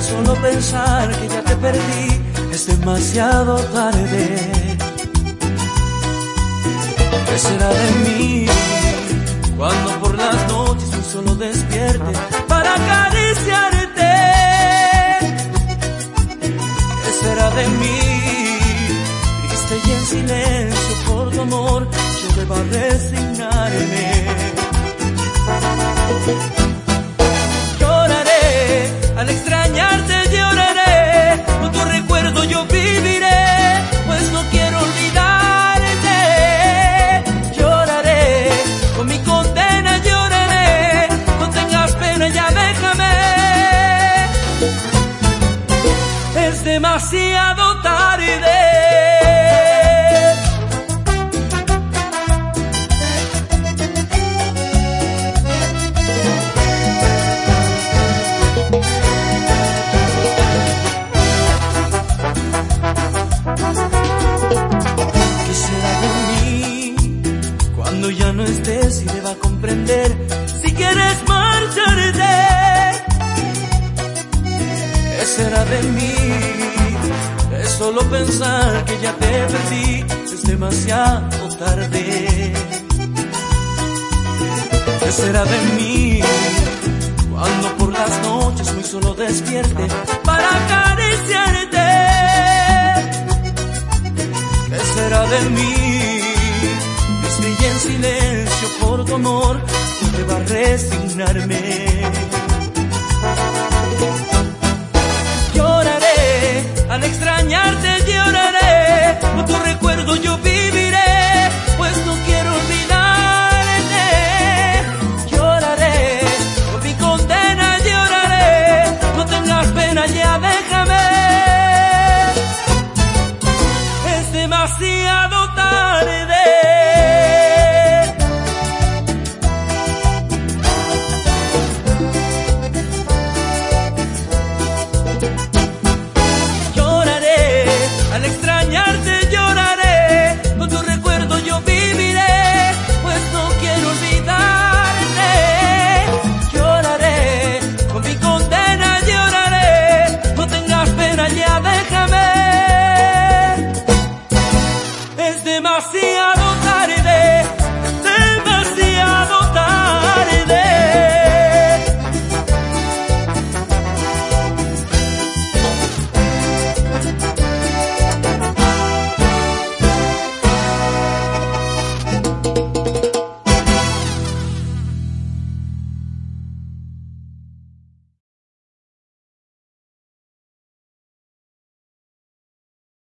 solo pensar que ya te perdí es demasiado tarde. ¿Qué será de mí cuando por las noches muy solo despierte para acariciarte? ¿Qué será de mí? Triste y en silencio por tu amor yo deba resignarme. Lloraré, al extrañarte lloraré, con tu recuerdo yo viviré, pues no quiero olvidarte. Lloraré, con mi condena lloraré, no tengas pena, ya déjame. Es demasiado tarde. Ya no estés y deba comprender si quieres marcharte. ¿Qué será de mí? Es solo pensar que ya te perdí, es demasiado tarde. ¿Qué será de mí cuando por las noches muy solo despierte para acariciarte? ¿Qué será de mí? Y en silencio por tu amor, yo deba resignarme.